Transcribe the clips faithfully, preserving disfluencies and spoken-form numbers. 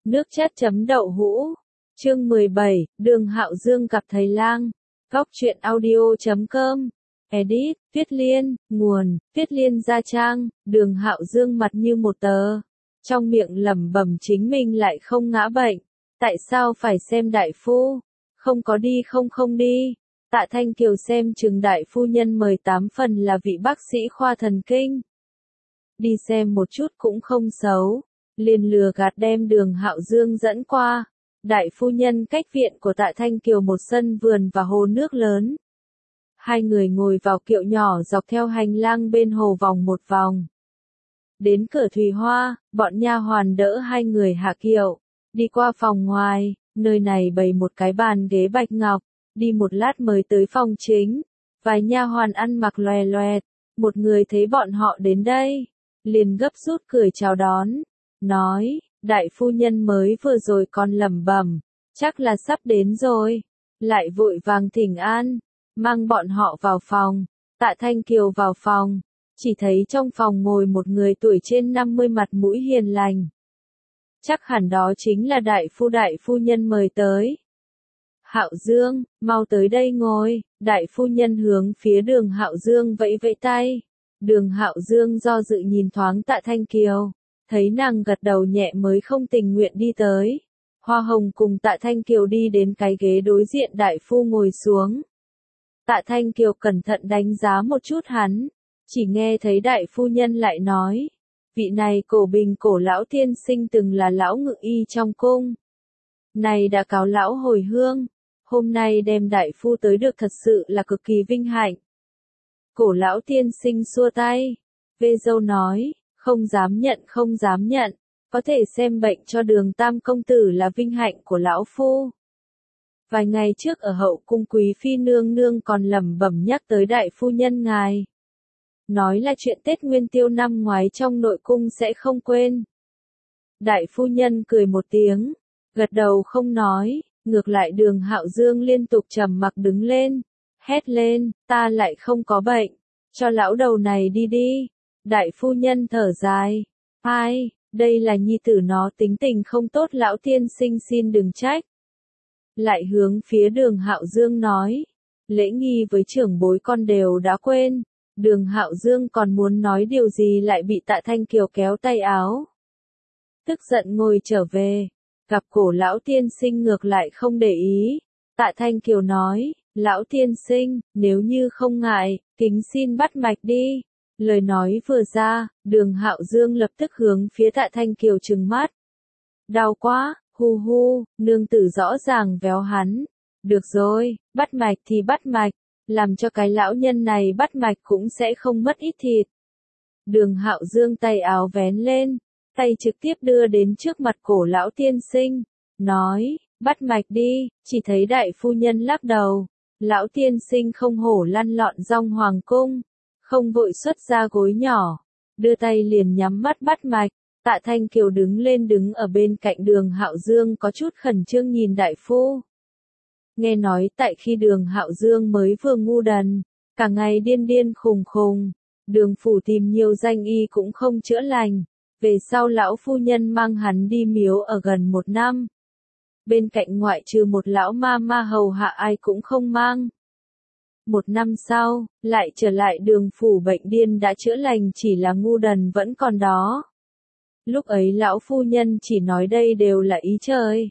Nước chất chấm đậu hũ. Chương mười bảy, Đường Hạo Dương gặp thầy lang. Góc truyện audio chấm com. Edit, Tuyết Liên, nguồn, Tuyết Liên Gia Trang. Đường Hạo Dương mặt như một tờ. Trong miệng lẩm bẩm chính mình lại không ngã bệnh. Tại sao phải xem đại phu? Không có đi không không đi. Tạ Thanh Kiều xem chừng đại phu nhân mời tám phần là vị bác sĩ khoa thần kinh. Đi xem một chút cũng không xấu. Liền lừa gạt đem Đường Hạo Dương dẫn qua. Đại phu nhân cách viện của Tạ Thanh Kiều một sân vườn và hồ nước lớn. Hai người ngồi vào kiệu nhỏ dọc theo hành lang bên hồ vòng một vòng. Đến cửa Thùy Hoa, bọn nha hoàn đỡ hai người hạ kiệu. Đi qua phòng ngoài, nơi này bày một cái bàn ghế bạch ngọc. Đi một lát mới tới phòng chính. Vài nha hoàn ăn mặc loè loẹt. Một người thấy bọn họ đến đây. Liền gấp rút cười chào đón. Nói, đại phu nhân mới vừa rồi còn lẩm bẩm, chắc là sắp đến rồi. Lại vội vàng thỉnh an, mang bọn họ vào phòng. Tạ Thanh Kiều vào phòng, chỉ thấy trong phòng ngồi một người tuổi trên năm mươi mặt mũi hiền lành. Chắc hẳn đó chính là đại phu đại phu nhân mời tới. Hạo Dương, mau tới đây ngồi. Đại phu nhân hướng phía Đường Hạo Dương vẫy vẫy tay. Đường Hạo Dương do dự nhìn thoáng Tạ Thanh Kiều. Thấy nàng gật đầu nhẹ mới không tình nguyện đi tới. Hoa Hồng cùng Tạ Thanh Kiều đi đến cái ghế đối diện đại phu ngồi xuống. Tạ Thanh Kiều cẩn thận đánh giá một chút hắn. Chỉ nghe thấy đại phu nhân lại nói. Vị này cổ bình cổ lão tiên sinh từng là lão ngự y trong cung. Này đã cáo lão hồi hương. Hôm nay đem đại phu tới được thật sự là cực kỳ vinh hạnh. Cổ lão tiên sinh xua tay. Vê dâu nói. Không dám nhận không dám nhận, có thể xem bệnh cho Đường Tam công tử là vinh hạnh của lão phu. Vài ngày trước ở hậu cung quý phi nương nương còn lẩm bẩm nhắc tới đại phu nhân ngài. Nói là chuyện Tết Nguyên Tiêu năm ngoái trong nội cung sẽ không quên. Đại phu nhân cười một tiếng, gật đầu không nói, ngược lại Đường Hạo Dương liên tục trầm mặc đứng lên, hét lên, ta lại không có bệnh, cho lão đầu này đi đi. Đại phu nhân thở dài. Ai, đây là nhi tử nó tính tình không tốt lão tiên sinh xin đừng trách. Lại hướng phía Đường Hạo Dương nói. Lễ nghi với trưởng bối con đều đã quên. Đường Hạo Dương còn muốn nói điều gì lại bị Tạ Thanh Kiều kéo tay áo. Tức giận ngồi trở về. Gặp cổ lão tiên sinh ngược lại không để ý. Tạ Thanh Kiều nói, lão tiên sinh, nếu như không ngại, kính xin bắt mạch đi. Lời nói vừa ra, Đường Hạo Dương lập tức hướng phía Tạ Thanh Kiều trừng mắt. Đau quá, hu hu, nương tử rõ ràng véo hắn. Được rồi, bắt mạch thì bắt mạch, làm cho cái lão nhân này bắt mạch cũng sẽ không mất ít thịt. Đường Hạo Dương tay áo vén lên, tay trực tiếp đưa đến trước mặt cổ lão tiên sinh, nói, bắt mạch đi, chỉ thấy đại phu nhân lắc đầu. Lão tiên sinh không hổ lăn lọn rong hoàng cung. Không vội xuất ra gối nhỏ, đưa tay liền nhắm mắt bắt mạch. Tạ Thanh Kiều đứng lên đứng ở bên cạnh Đường Hạo Dương có chút khẩn trương nhìn đại phu. Nghe nói tại khi Đường Hạo Dương mới vừa ngu đần, cả ngày điên điên khùng khùng, Đường phủ tìm nhiều danh y cũng không chữa lành. Về sau lão phu nhân mang hắn đi miếu ở gần một năm. Bên cạnh ngoại trừ một lão ma ma hầu hạ ai cũng không mang. Một năm sau, lại trở lại Đường phủ bệnh điên đã chữa lành chỉ là ngu đần vẫn còn đó. Lúc ấy lão phu nhân chỉ nói đây đều là ý trời.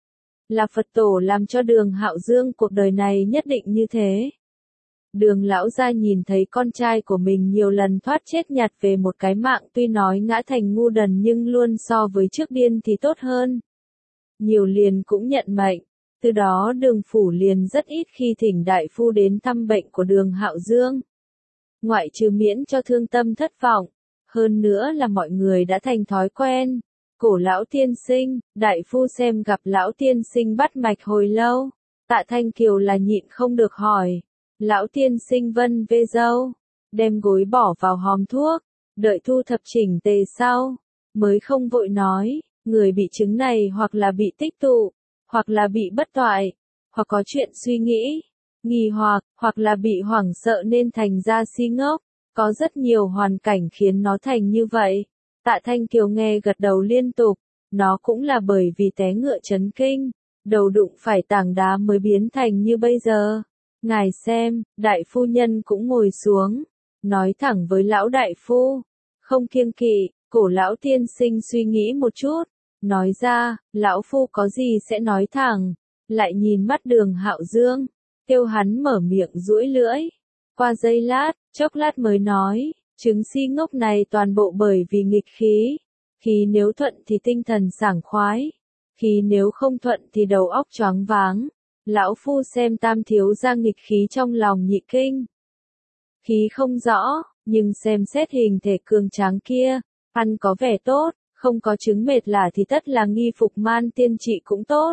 Là Phật tổ làm cho Đường Hạo Dương cuộc đời này nhất định như thế. Đường lão gia nhìn thấy con trai của mình nhiều lần thoát chết nhặt về một cái mạng tuy nói ngã thành ngu đần nhưng luôn so với trước điên thì tốt hơn. Nhiều liền cũng nhận mệnh. Từ đó Đường phủ liền rất ít khi thỉnh đại phu đến thăm bệnh của Đường Hạo Dương. Ngoại trừ miễn cho thương tâm thất vọng, hơn nữa là mọi người đã thành thói quen. Cổ lão tiên sinh, đại phu xem gặp lão tiên sinh bắt mạch hồi lâu. Tạ Thanh Kiều là nhịn không được hỏi. Lão tiên sinh vân vê dâu, đem gối bỏ vào hòm thuốc, đợi thu thập chỉnh tề sau, mới không vội nói, người bị chứng này hoặc là bị tích tụ, hoặc là bị bất toại, hoặc có chuyện suy nghĩ, nghi hoặc, hoặc là bị hoảng sợ nên thành ra si ngốc, có rất nhiều hoàn cảnh khiến nó thành như vậy. Tạ Thanh Kiều nghe gật đầu liên tục, nó cũng là bởi vì té ngựa chấn kinh, đầu đụng phải tảng đá mới biến thành như bây giờ. Ngài xem, đại phu nhân cũng ngồi xuống, nói thẳng với lão đại phu, không kiêng kỵ. Cổ lão tiên sinh suy nghĩ một chút, nói ra, lão phu có gì sẽ nói thẳng, lại nhìn mắt Đường Hạo Dương, kêu hắn mở miệng duỗi lưỡi. Qua giây lát, chốc lát mới nói, chứng si ngốc này toàn bộ bởi vì nghịch khí, khi nếu thuận thì tinh thần sảng khoái, khi nếu không thuận thì đầu óc choáng váng. Lão phu xem Tam thiếu gia nghịch khí trong lòng nhị kinh. Khí không rõ, nhưng xem xét hình thể cường tráng kia, ăn có vẻ tốt, không có chứng mệt lả thì tất là nghi phục man tiên trị cũng tốt.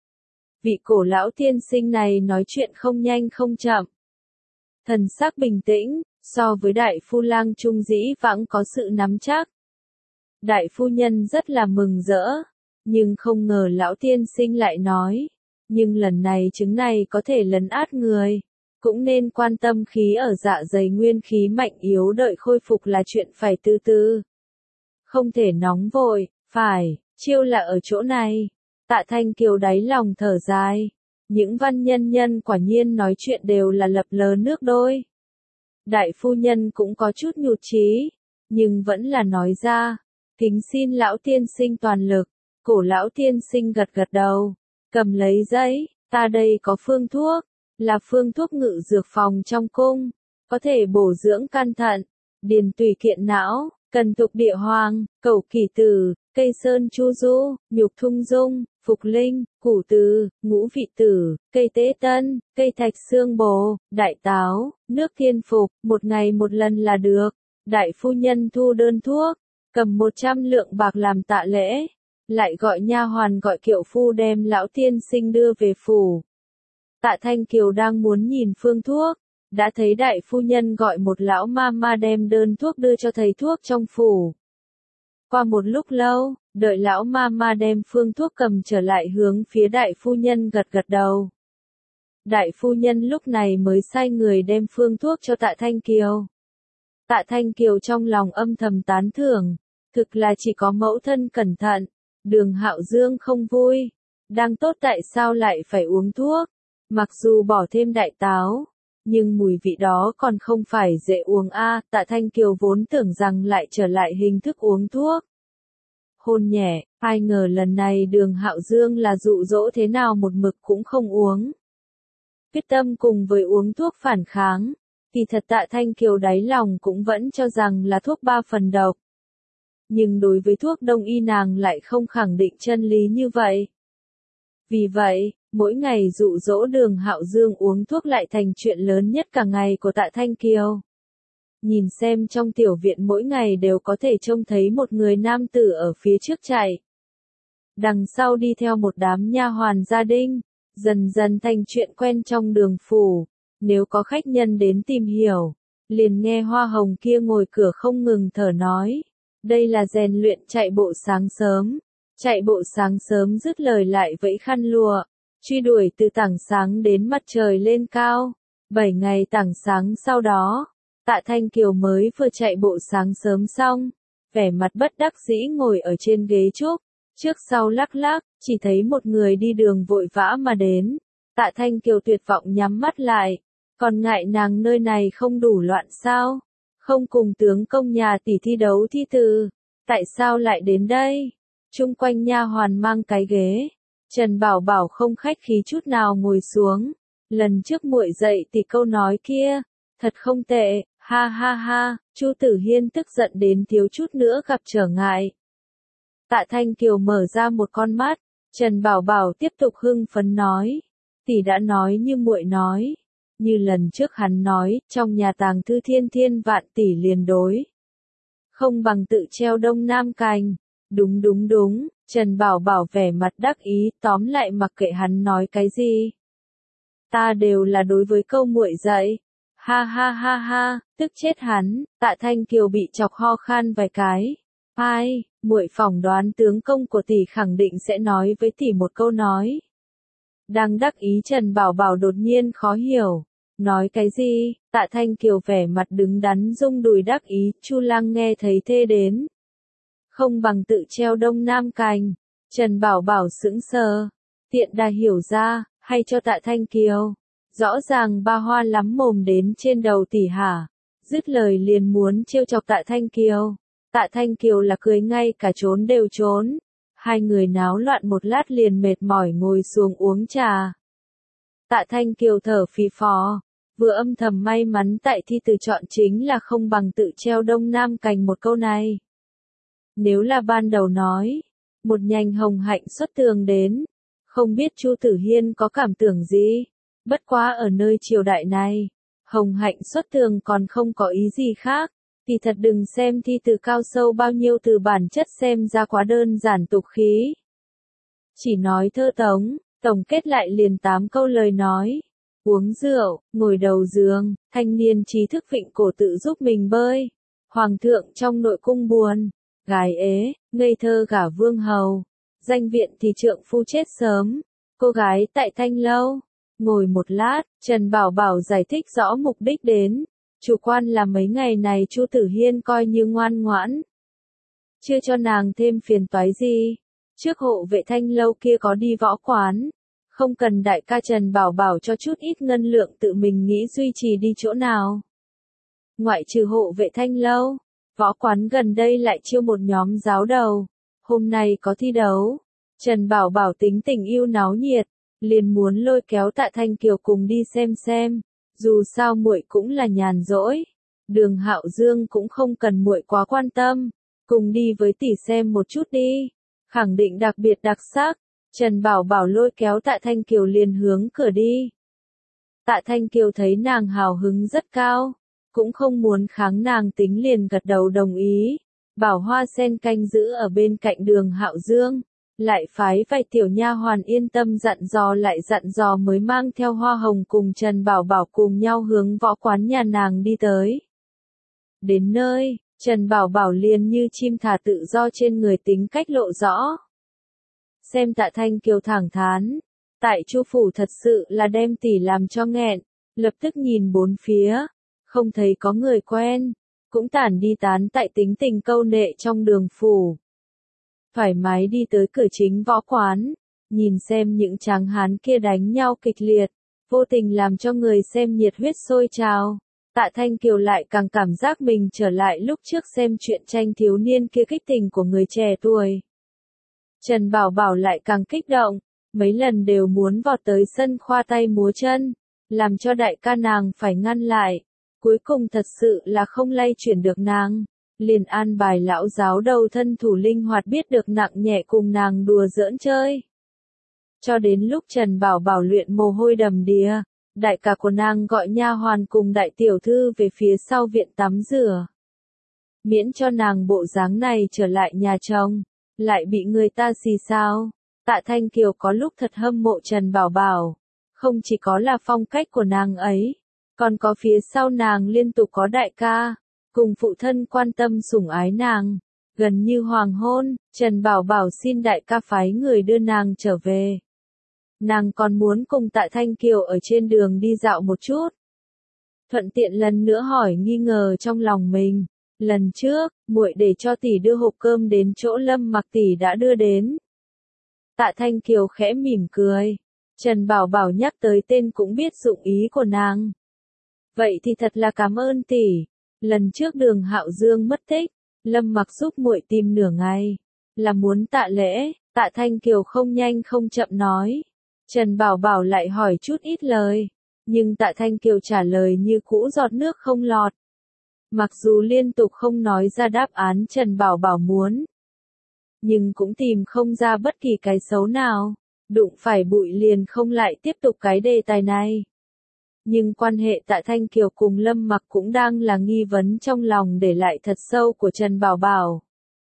Vị cổ lão tiên sinh này nói chuyện không nhanh không chậm. Thần sắc bình tĩnh, so với đại phu lang trung dĩ vãng có sự nắm chắc. Đại phu nhân rất là mừng rỡ, nhưng không ngờ lão tiên sinh lại nói, nhưng lần này chứng này có thể lấn át người, cũng nên quan tâm khí ở dạ dày nguyên khí mạnh yếu đợi khôi phục là chuyện phải từ từ. Không thể nóng vội, phải, chiêu là ở chỗ này. Tạ Thanh Kiều đáy lòng thở dài. Những văn nhân nhân quả nhiên nói chuyện đều là lập lờ nước đôi. Đại phu nhân cũng có chút nhụt chí, nhưng vẫn là nói ra, kính xin lão tiên sinh toàn lực. Cổ lão tiên sinh gật gật đầu, cầm lấy giấy, ta đây có phương thuốc, là phương thuốc ngự dược phòng trong cung, có thể bổ dưỡng can thận, điền tùy kiện não. Cần tục địa hoàng, cẩu kỷ tử, cây sơn chu du, nhục thung dung, phục linh, củ từ, ngũ vị tử, cây tế tân, cây thạch xương bồ, đại táo, nước thiên phục, một ngày một lần là được. Đại phu nhân thu đơn thuốc, cầm một trăm lượng bạc làm tạ lễ, lại gọi nha hoàn gọi kiệu phu đem lão tiên sinh đưa về phủ. Tạ Thanh Kiều đang muốn nhìn phương thuốc, đã thấy đại phu nhân gọi một lão ma ma đem đơn thuốc đưa cho thầy thuốc trong phủ. Qua một lúc lâu, đợi lão ma ma đem phương thuốc cầm trở lại hướng phía đại phu nhân gật gật đầu. Đại phu nhân lúc này mới sai người đem phương thuốc cho Tạ Thanh Kiều. Tạ Thanh Kiều trong lòng âm thầm tán thưởng, thực là chỉ có mẫu thân cẩn thận, Đường Hạo Dương không vui, đang tốt tại sao lại phải uống thuốc, mặc dù bỏ thêm đại táo. Nhưng mùi vị đó còn không phải dễ uống a. À, Tạ Thanh Kiều vốn tưởng rằng lại trở lại hình thức uống thuốc. Hôn nhẹ, ai ngờ lần này Đường Hạo Dương là dụ dỗ thế nào một mực cũng không uống. Quyết tâm cùng với uống thuốc phản kháng, kỳ thật Tạ Thanh Kiều đáy lòng cũng vẫn cho rằng là thuốc ba phần độc. Nhưng đối với thuốc đông y nàng lại không khẳng định chân lý như vậy. Vì vậy, mỗi ngày dụ dỗ Đường Hạo Dương uống thuốc lại thành chuyện lớn nhất cả ngày của Tạ Thanh Kiều. Nhìn xem trong tiểu viện mỗi ngày đều có thể trông thấy một người nam tử ở phía trước chạy. Đằng sau đi theo một đám nha hoàn gia đình, dần dần thành chuyện quen trong đường phủ. Nếu có khách nhân đến tìm hiểu, liền nghe hoa hồng kia ngồi cửa không ngừng thở nói. Đây là rèn luyện chạy bộ sáng sớm. Chạy bộ sáng sớm dứt lời lại vẫy khăn lụa. Truy đuổi từ tảng sáng đến mặt trời lên cao. Bảy ngày tảng sáng sau đó, Tạ Thanh Kiều mới vừa chạy bộ sáng sớm xong, vẻ mặt bất đắc dĩ ngồi ở trên ghế trúc, trước sau lắc lắc, chỉ thấy một người đi đường vội vã mà đến. Tạ Thanh Kiều tuyệt vọng nhắm mắt lại, còn ngại nàng nơi này không đủ loạn sao? Không cùng tướng công nhà tỷ thi đấu thi từ, tại sao lại đến đây? Chung quanh nha hoàn mang cái ghế. Trần Bảo Bảo không khách khí chút nào ngồi xuống. Lần trước muội dậy thì câu nói kia, thật không tệ, ha ha ha. Chu Tử Hiên tức giận đến thiếu chút nữa gặp trở ngại. Tạ Thanh Kiều mở ra một con mắt, Trần Bảo Bảo tiếp tục hưng phấn nói, tỷ đã nói như muội nói, như lần trước hắn nói, trong nhà tàng thư thiên thiên vạn tỷ liền đối, không bằng tự treo đông nam cành. Đúng đúng đúng, Trần Bảo Bảo vẻ mặt đắc ý, tóm lại mặc kệ hắn nói cái gì. Ta đều là đối với câu muội dạy. Ha ha ha ha, tức chết hắn. Tạ Thanh Kiều bị chọc ho khan vài cái. Ai, muội phỏng đoán tướng công của tỷ khẳng định sẽ nói với tỷ một câu nói. Đang đắc ý Trần Bảo Bảo đột nhiên khó hiểu. Nói cái gì? Tạ Thanh Kiều vẻ mặt đứng đắn rung đùi đắc ý, Chu Lăng nghe thấy thê đến. Không bằng tự treo đông nam cành. Trần Bảo Bảo sững sờ, tiện đà hiểu ra, hay cho Tạ Thanh Kiều. Rõ ràng ba hoa lắm mồm đến trên đầu tỷ hả. Dứt lời liền muốn trêu chọc Tạ Thanh Kiều. Tạ Thanh Kiều là cười ngay cả trốn đều trốn. Hai người náo loạn một lát liền mệt mỏi ngồi xuống uống trà. Tạ Thanh Kiều thở phì phò, vừa âm thầm may mắn tại thi từ chọn chính là không bằng tự treo Đông Nam cành một câu này. Nếu là ban đầu nói, một nhành hồng hạnh xuất tường đến, không biết Chu Tử Hiên có cảm tưởng gì. Bất quá ở nơi triều đại này, hồng hạnh xuất tường còn không có ý gì khác. Thì thật đừng xem thi từ cao sâu bao nhiêu từ bản chất xem ra quá đơn giản tục khí. Chỉ nói thơ tống, tổng kết lại liền tám câu lời nói. Uống rượu, ngồi đầu giường, thanh niên trí thức vịnh cổ tự giúp mình bơi. Hoàng thượng trong nội cung buồn, gái ế, ngây thơ gả vương hầu. Danh viện thì trượng phu chết sớm, cô gái tại thanh lâu. Ngồi một lát, Trần Bảo Bảo giải thích rõ mục đích đến. Chủ quan là mấy ngày này Chu Tử Hiên coi như ngoan ngoãn. Chưa cho nàng thêm phiền toái gì. Trước hộ vệ thanh lâu kia có đi võ quán. Không cần đại ca Trần Bảo Bảo cho chút ít ngân lượng tự mình nghĩ duy trì đi chỗ nào. Ngoại trừ hộ vệ thanh lâu, võ quán gần đây lại chiêu một nhóm giáo đầu. Hôm nay có thi đấu. Trần Bảo Bảo tính tình yêu náo nhiệt, liền muốn lôi kéo Tạ Thanh Kiều cùng đi xem xem. Dù sao muội cũng là nhàn rỗi, Đường Hạo Dương cũng không cần muội quá quan tâm, cùng đi với tỷ xem một chút đi, khẳng định đặc biệt đặc sắc. Trần Bảo Bảo lôi kéo Tạ Thanh Kiều liền hướng cửa đi. Tạ Thanh Kiều thấy nàng hào hứng rất cao, cũng không muốn kháng nàng tính liền gật đầu đồng ý. Bảo Hoa Sen canh giữ ở bên cạnh Đường Hạo Dương, lại phái vài tiểu nha hoàn yên tâm dặn dò lại dặn dò mới mang theo Hoa Hồng cùng Trần Bảo Bảo cùng nhau hướng võ quán nhà nàng đi tới. Đến nơi, Trần Bảo Bảo liền như chim thả tự do trên người tính cách lộ rõ. Xem Tạ Thanh Kiều thẳng thắn, tại Chu phủ thật sự là đem tỷ làm cho nghẹn, lập tức nhìn bốn phía, không thấy có người quen, cũng tản đi tán tại tính tình câu nệ trong Đường phủ. Thoải mái đi tới cửa chính võ quán, nhìn xem những tráng hán kia đánh nhau kịch liệt, vô tình làm cho người xem nhiệt huyết sôi trào. Tạ Thanh Kiều lại càng cảm giác mình trở lại lúc trước xem truyện tranh thiếu niên kia kích tình của người trẻ tuổi. Trần Bảo Bảo lại càng kích động, mấy lần đều muốn vọt tới sân khoa tay múa chân, làm cho đại ca nàng phải ngăn lại. Cuối cùng thật sự là không lay chuyển được nàng. Liền an bài lão giáo đầu thân thủ linh hoạt biết được nặng nhẹ cùng nàng đùa giỡn chơi. Cho đến lúc Trần Bảo Bảo luyện mồ hôi đầm đìa, đại ca của nàng gọi nha hoàn cùng đại tiểu thư về phía sau viện tắm rửa. Miễn cho nàng bộ dáng này trở lại nhà chồng, lại bị người ta xì xao. Tạ Thanh Kiều có lúc thật hâm mộ Trần Bảo Bảo, không chỉ có là phong cách của nàng ấy, còn có phía sau nàng liên tục có đại ca, cùng phụ thân quan tâm sủng ái nàng. Gần như hoàng hôn, Trần Bảo Bảo xin đại ca phái người đưa nàng trở về. Nàng còn muốn cùng Tạ Thanh Kiều ở trên đường đi dạo một chút. Thuận tiện lần nữa hỏi nghi ngờ trong lòng mình. Lần trước, muội để cho tỷ đưa hộp cơm đến chỗ Lâm Mặc tỷ đã đưa đến. Tạ Thanh Kiều khẽ mỉm cười. Trần Bảo Bảo nhắc tới tên cũng biết dụng ý của nàng. Vậy thì thật là cảm ơn tỷ. Lần trước Đường Hạo Dương mất tích, Lâm Mặc giúp muội tìm nửa ngày, là muốn tạ lễ. Tạ Thanh Kiều không nhanh không chậm nói. Trần Bảo Bảo lại hỏi chút ít lời, nhưng Tạ Thanh Kiều trả lời như cũ giọt nước không lọt. Mặc dù liên tục không nói ra đáp án Trần Bảo Bảo muốn, nhưng cũng tìm không ra bất kỳ cái xấu nào. Đụng phải bụi liền không lại tiếp tục cái đề tài này. Nhưng quan hệ Tạ Thanh Kiều cùng Lâm Mặc cũng đang là nghi vấn trong lòng để lại thật sâu của Trần Bảo Bảo.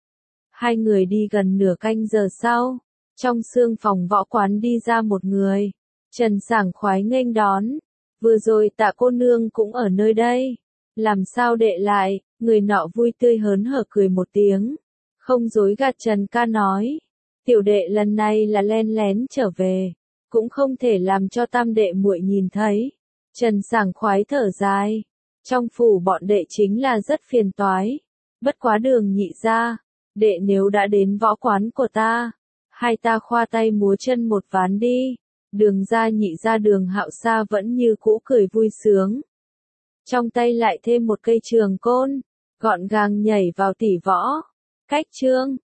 Hai người đi gần nửa canh giờ sau, trong sương phòng võ quán đi ra một người. Trần sảng khoái nghênh đón. Vừa rồi Tạ cô nương cũng ở nơi đây. Làm sao đệ lại, người nọ vui tươi hớn hở cười một tiếng. Không dối gạt Trần ca nói. Tiểu đệ lần này là len lén trở về. Cũng không thể làm cho tam đệ muội nhìn thấy. Trần sảng khoái thở dài. Trong phủ bọn đệ chính là rất phiền toái. Bất quá Đường nhị gia, đệ nếu đã đến võ quán của ta, Hai ta khoa tay múa chân một ván đi. Đường gia nhị gia Đường Hạo Sa vẫn như cũ cười vui sướng. Trong tay lại thêm một cây trường côn, gọn gàng nhảy vào tỷ võ. Cách chương